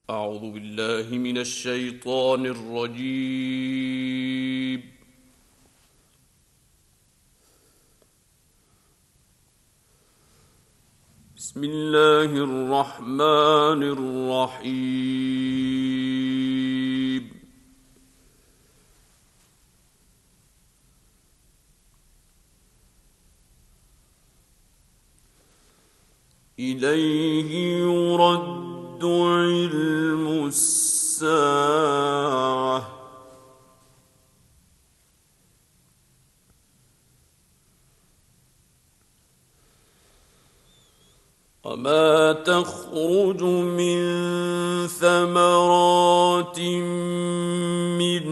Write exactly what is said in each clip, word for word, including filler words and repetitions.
أعوذ بالله من الشيطان الرجيم. بسم الله الرحمن الرحيم. إليه يرد علم الساعة وما تخرج من ثمرات من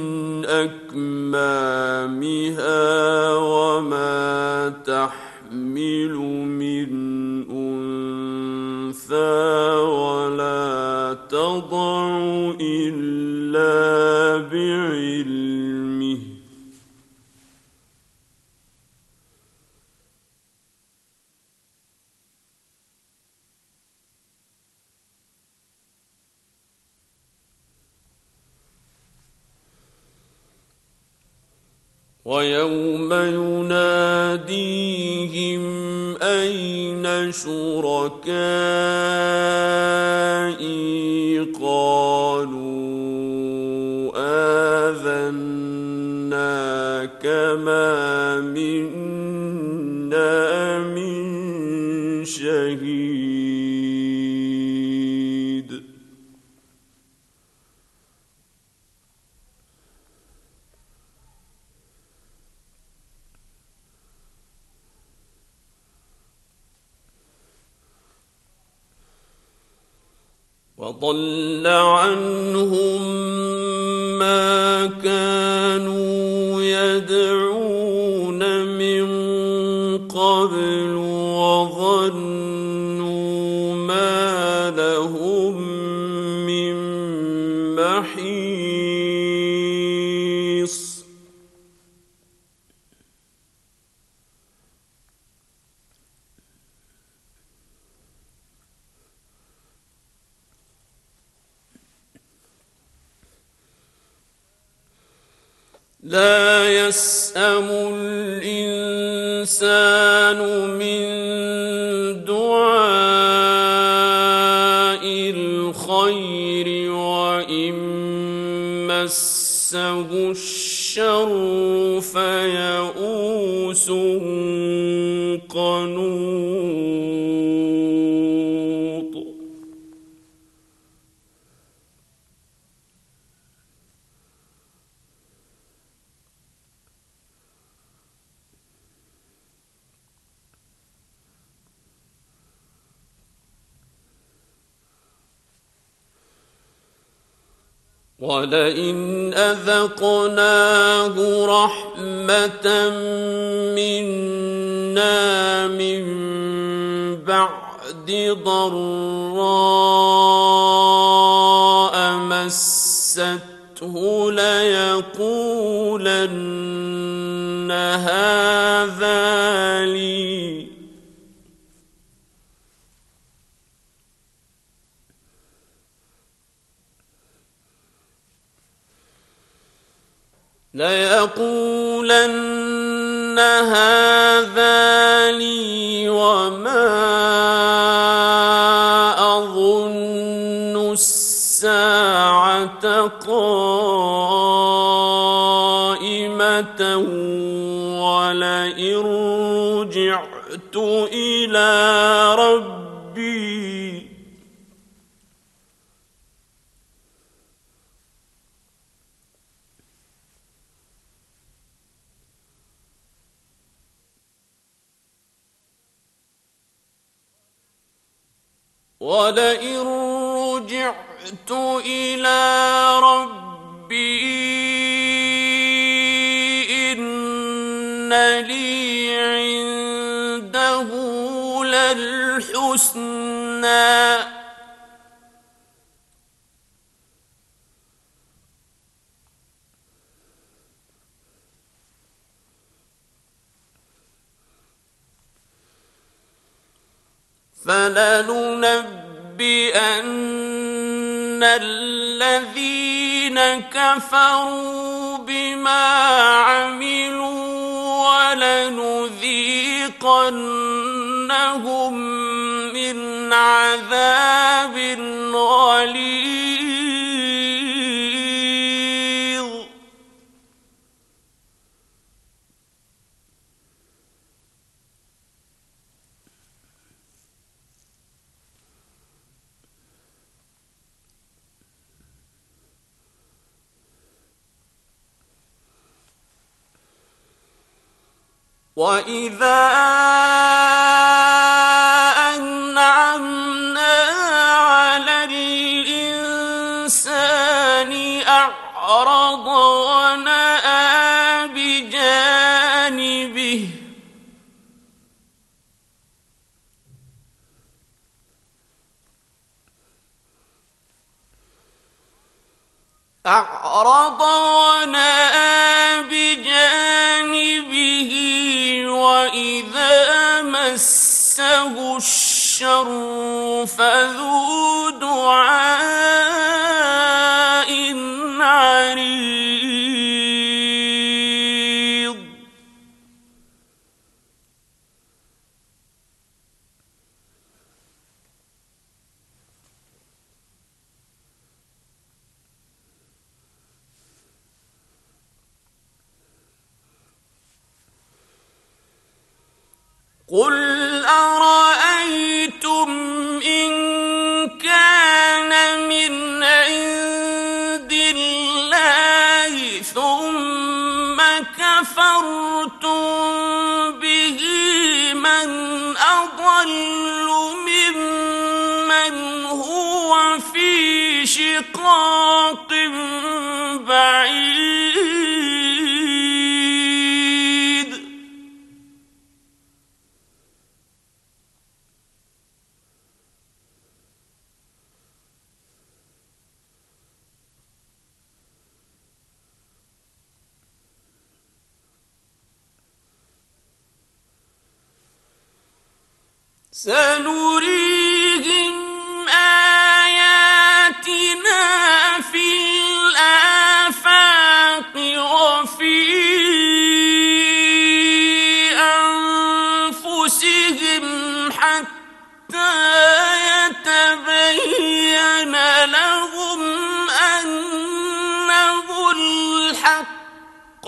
أكمامها وما تحمل من أنثى ولا تضع إلا بعلمه ويوم يناديهم أين شركائي قالوا آذناك ما منا من شهيد وضل عنهم ما كانوا يدعون من قبل وظنوا ما لهم من محيص لا يسأم الإنسان من دعاء الخير وإن مسه الشر فيئوس قنوط ولئن أذقناه رحمة منا من بعد ضراء مسته ليقولن هذا لي ليقولن هذا لي وما أظن الساعة قائمة ولئن رجعت إلى ربي ولئن رجعت إلى ربي إن لي عنده للحسنى فلننبئن الذين كفروا بما عملوا ولنذيقنهم من عذاب غليظ. وَإِذَا أَنْعَمْنَا عَلَى الْإِنسَانِ أَعْرَضَ وَنَأَىٰ بِجَانِبِهِ أَعْرَضَ وَنَأَىٰ بِجَانِبِهِ وَإِذَا مَسَّهُ الشَّرُّ فَذُو دُعَاءٍ عَرِيضٍ. قُلْ أَرَأَيْتُمْ إِن كَانَ مِنْ عِندِ اللَّهِ ثُمَّ كَفَرْتُم بِهِ مَنْ أَضَلُّ مِمَّنْ هُوَ فِي شِقَاقٍ بَعِيدٍ. سنريهم آياتنا في الآفاق وفي أنفسهم حتى يتبين لهم أنه الحق.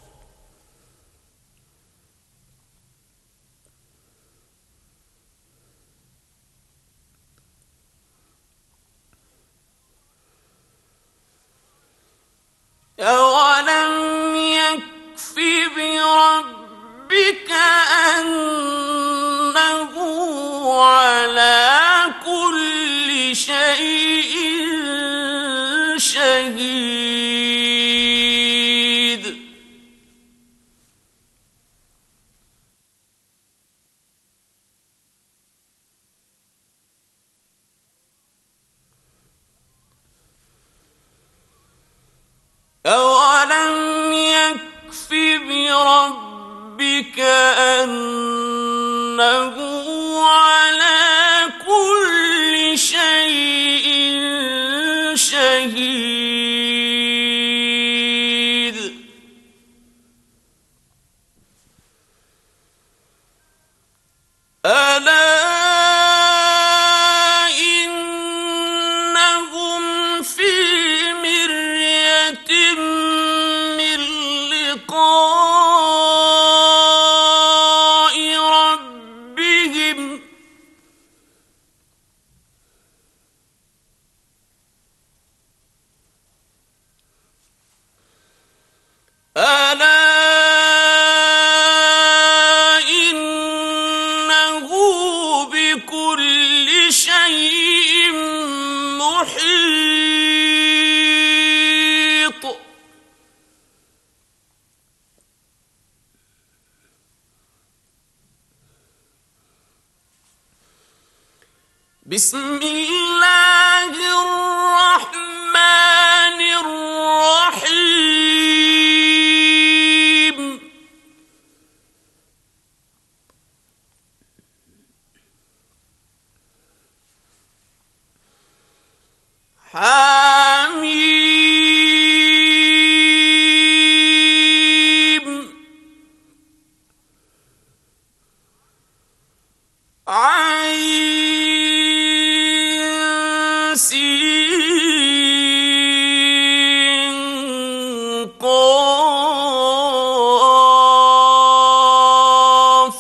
أَوَلَمْ يَكْفِ بِرَبِّكَ أَنَّهُ عَلَىٰ كُلِّ شَيْءٍ شَهِيدٌ. أَوَلَمْ يَكْفِ بِرَبِّكَ أَنَّهُ عَلَىٰ كُلِّ شَيْءٍ شَهِيدٌ. أَلَا أَلَا إِنَّهُ بِكُلِّ شَيْءٍ مُحِيطٌ. بسم الله الرحمن الرحيم. حميم عين سين قاف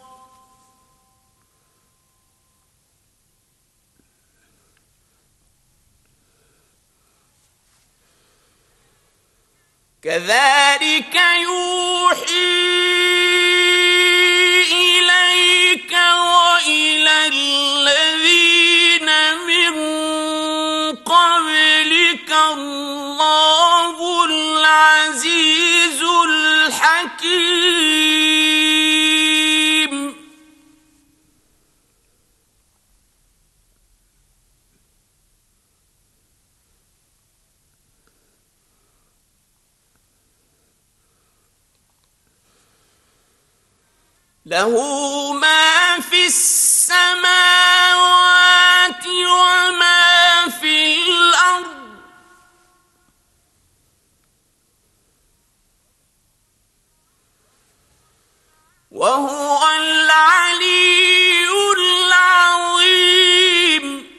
كذلك يوحي إليك وإلى الذين من قبلك الله العزيز الحكيم. له ما في السماوات وما في الأرض وهو العلي العظيم.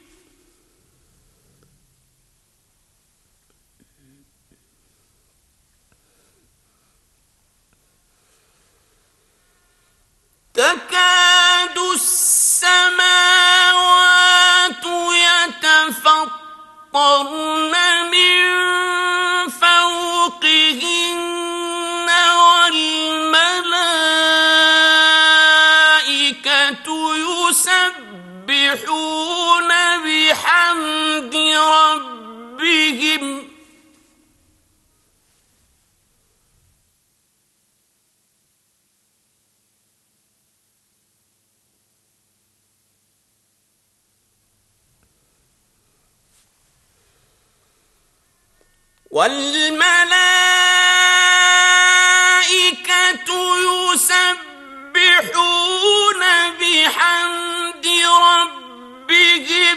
تكاد السماوات يتفطرن من فوقهن والملائكة يسبحون بحمد ربهم والملائكة يسبحون بحمد ربهم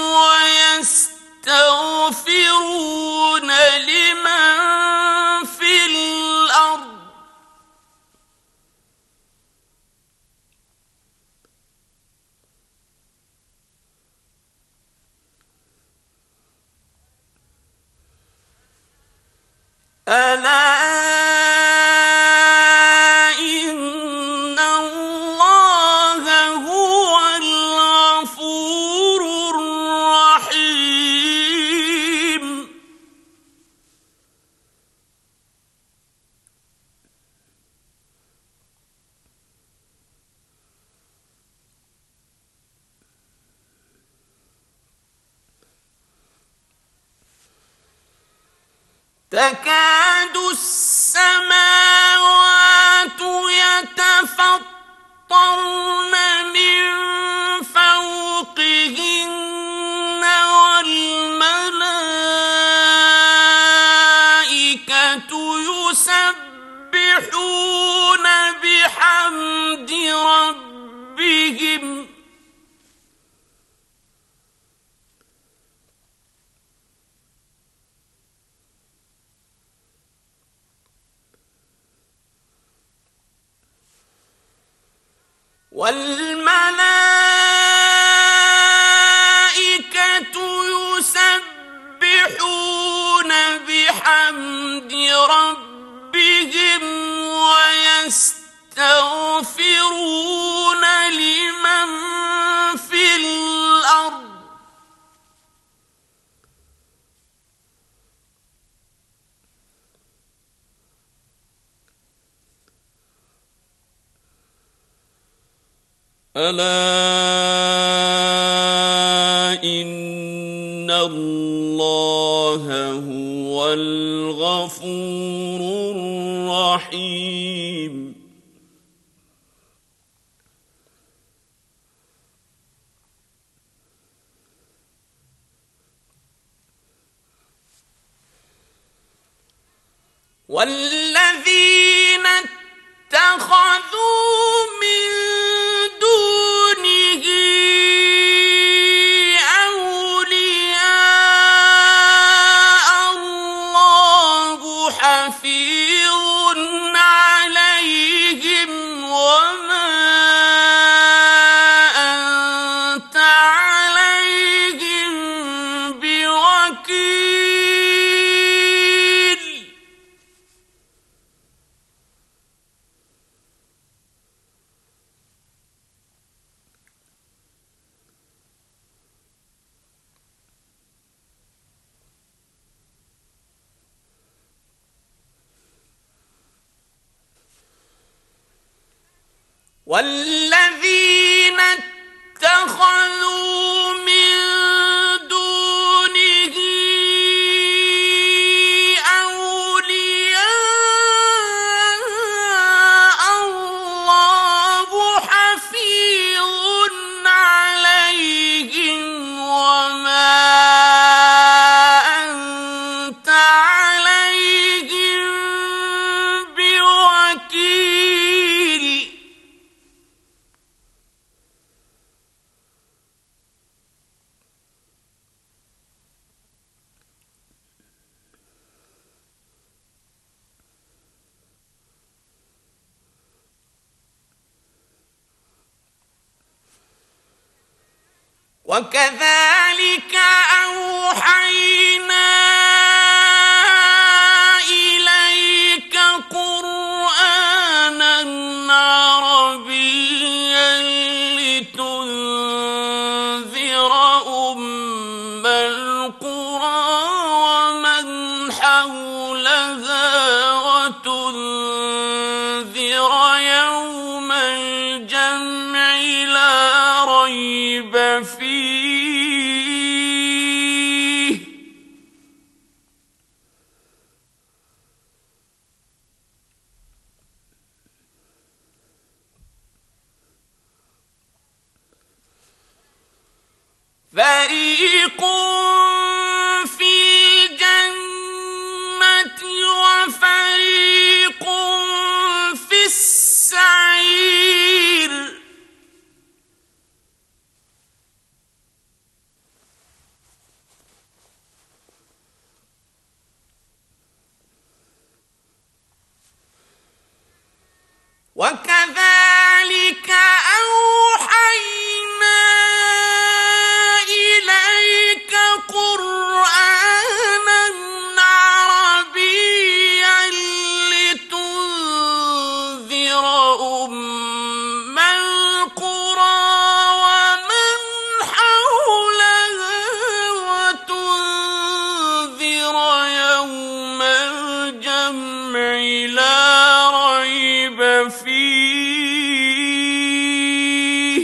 ويستغفرون لمن في الأرض ألا إن الله هو الغفور الرحيم. تكاد السماوات يتفطرن من فوقهن والملائكة يسبحون بحمد ربهم والملائكة يسبحون بحمد ربهم ويستغفرون لمن في الأرض ألا إن الله هو الغفور الرحيم. والذين اتخذوا من دونه أولياء حفيظ عليهم وما أنت عليهم بوكيل. والذين اتخذوا من دونه أولياء الله حفيظ عليهم وما أنت عليهم بوكيل. وكذلك أوحينا إليك قرآناً عربياً لتنذر أم القرى ومن حولها وتنذر يوم الجمع لا ريب فيه فريق في الجنة وفريق في السعير. وكذلك أوحينا إليك قرآناً عربياً لتنذر أم القرى ومن حولها وتنذر يوم الجمع لا ريب فيه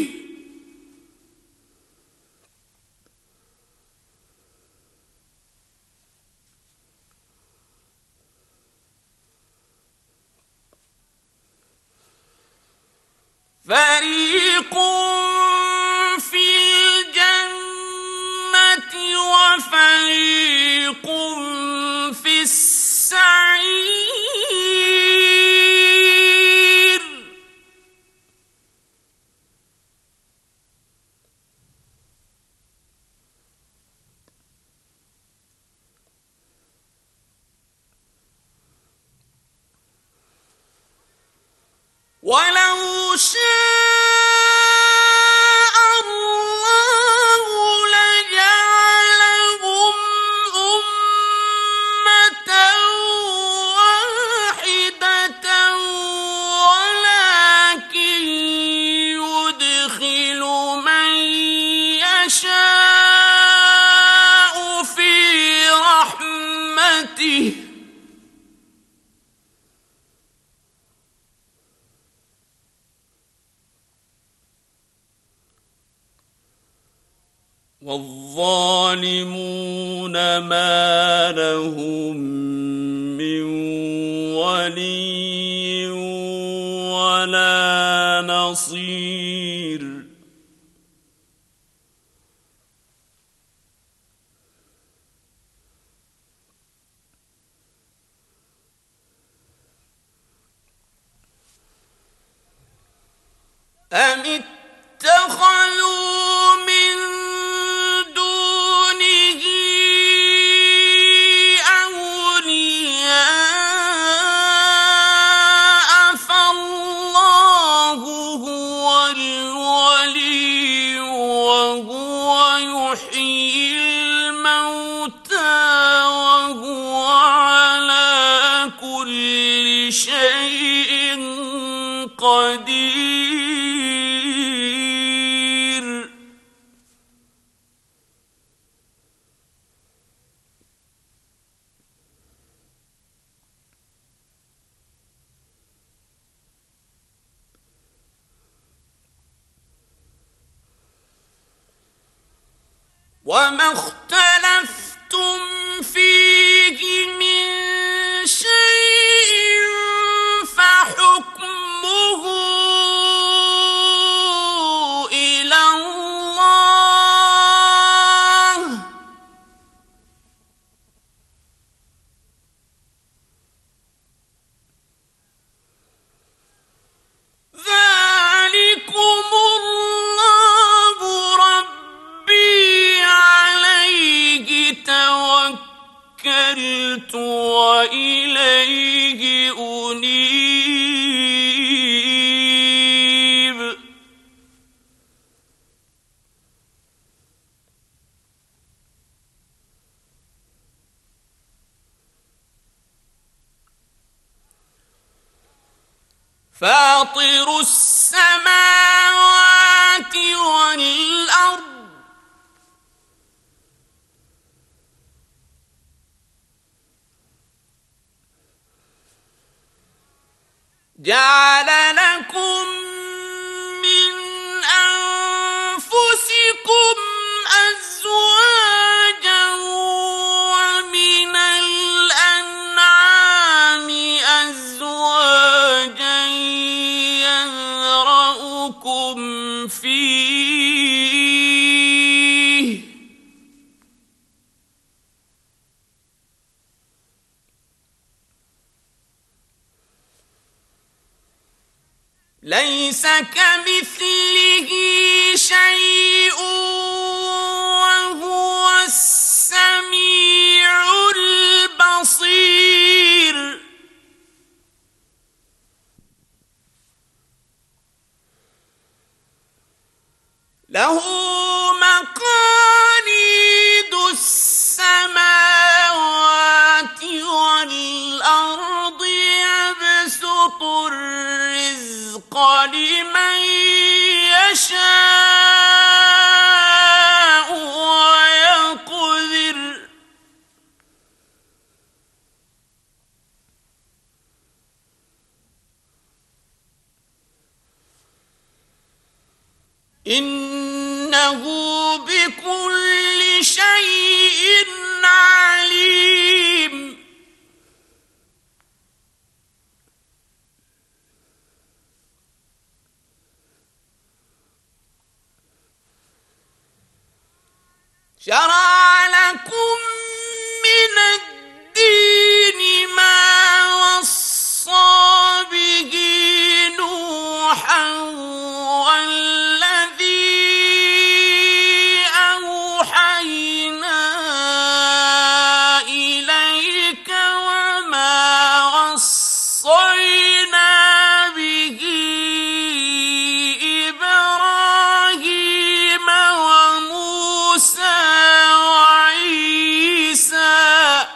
فريق في الجنة وفريق في السعير. ولو شاء الله لجعلهم أمة واحدة ولكن يدخل من يشاء في رحمته والظالمون ما لهم من ولي ولا نصير. أم اتخذوا من دونه أولياء الموتى وهو على كل شيء قدير وما اختلفتم فيه من شيء فحكمه إلى الله ذلكم الله ربي عليه توكلت وإليه أنيب فاطر السماوات والأرض جعل لكم من أنفسكم أزواجا ومن الأنعام أزواجا يذرأكم فيه ليس كمثله شيء وهو السميع البصير له مقاليد السماوات والأرض يبسط الرزق لمن يشاء ويقدر إنه بكل شيء عليم شرع لكم من الدين ما وصى به نوحا والذي أوحينا إليك وما وصينا به إبراهيم وموسى وعيسى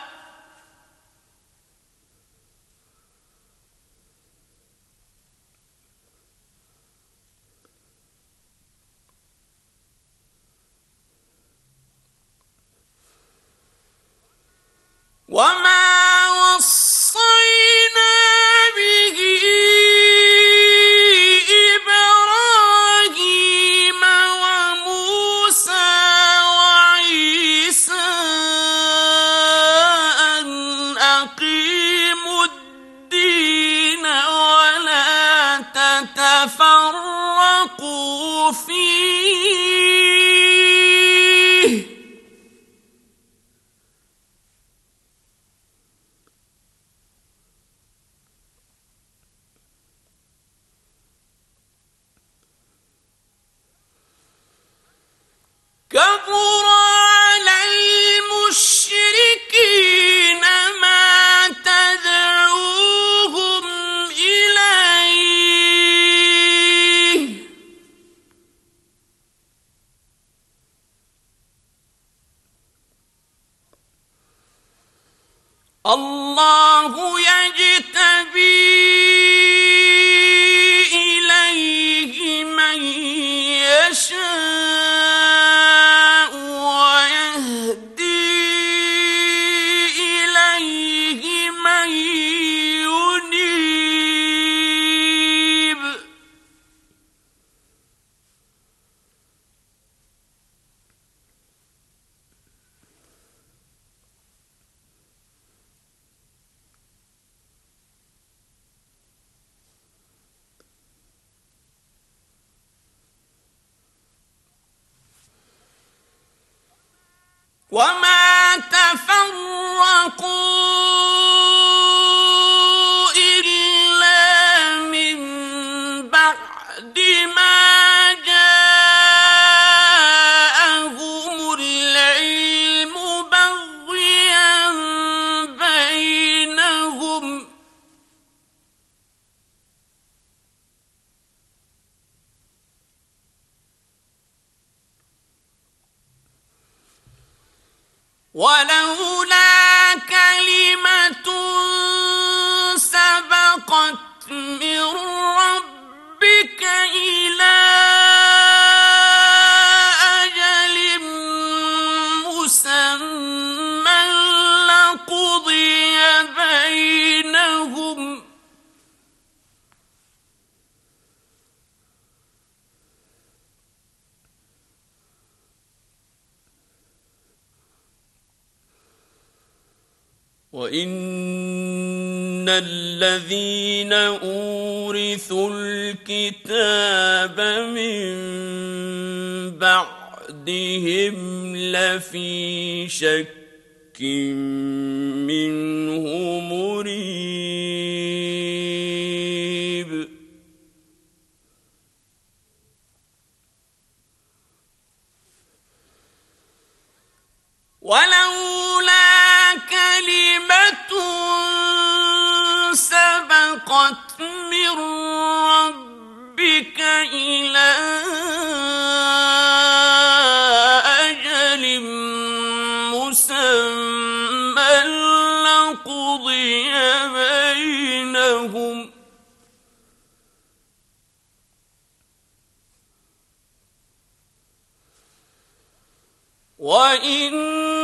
وما وصينا به إبراهيم وموسى وعيسى أن أقيموا الدين ولا تتفرقوا فيه. الله يجتبي إليه من يشاء ويهدي إليه من ينيب. وما تفرقوا إلا من بعد ما جاءهم العلم بغيا بينهم ولولا كلمة سبقت من ربك إلى أجل مسمى لقضي بينهم وَإِنَّ الَّذِينَ أُورِثُوا الْكِتَابَ مِن بَعْدِهِمْ لَفِي شَكٍّ مِّنْهُ مُرِيبٍ. ولولا كلمة سبقت من ربك إلى أجل مسمى لقضي بينهم وَإِنَّ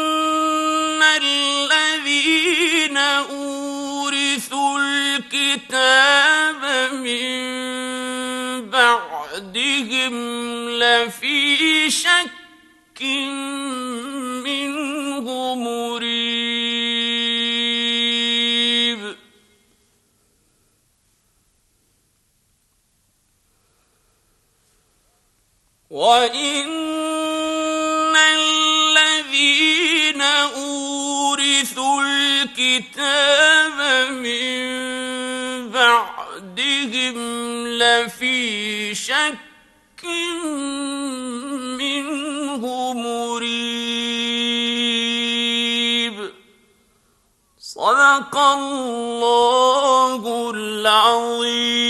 الَّذِينَ أُورِثُوا الْكِتَابَ مِن بَعْدِهِمْ لَفِي شَكٍّ مِّنْهُ مُرِيبٍ. وَإِنَّ الَّذِينَ أُورِثُوا الْكِتَابَ مِن بَعْدِهِمْ لَفِي شَكٍّ مِّنْهُ مُرِيبٍ. صدق الله العظيم.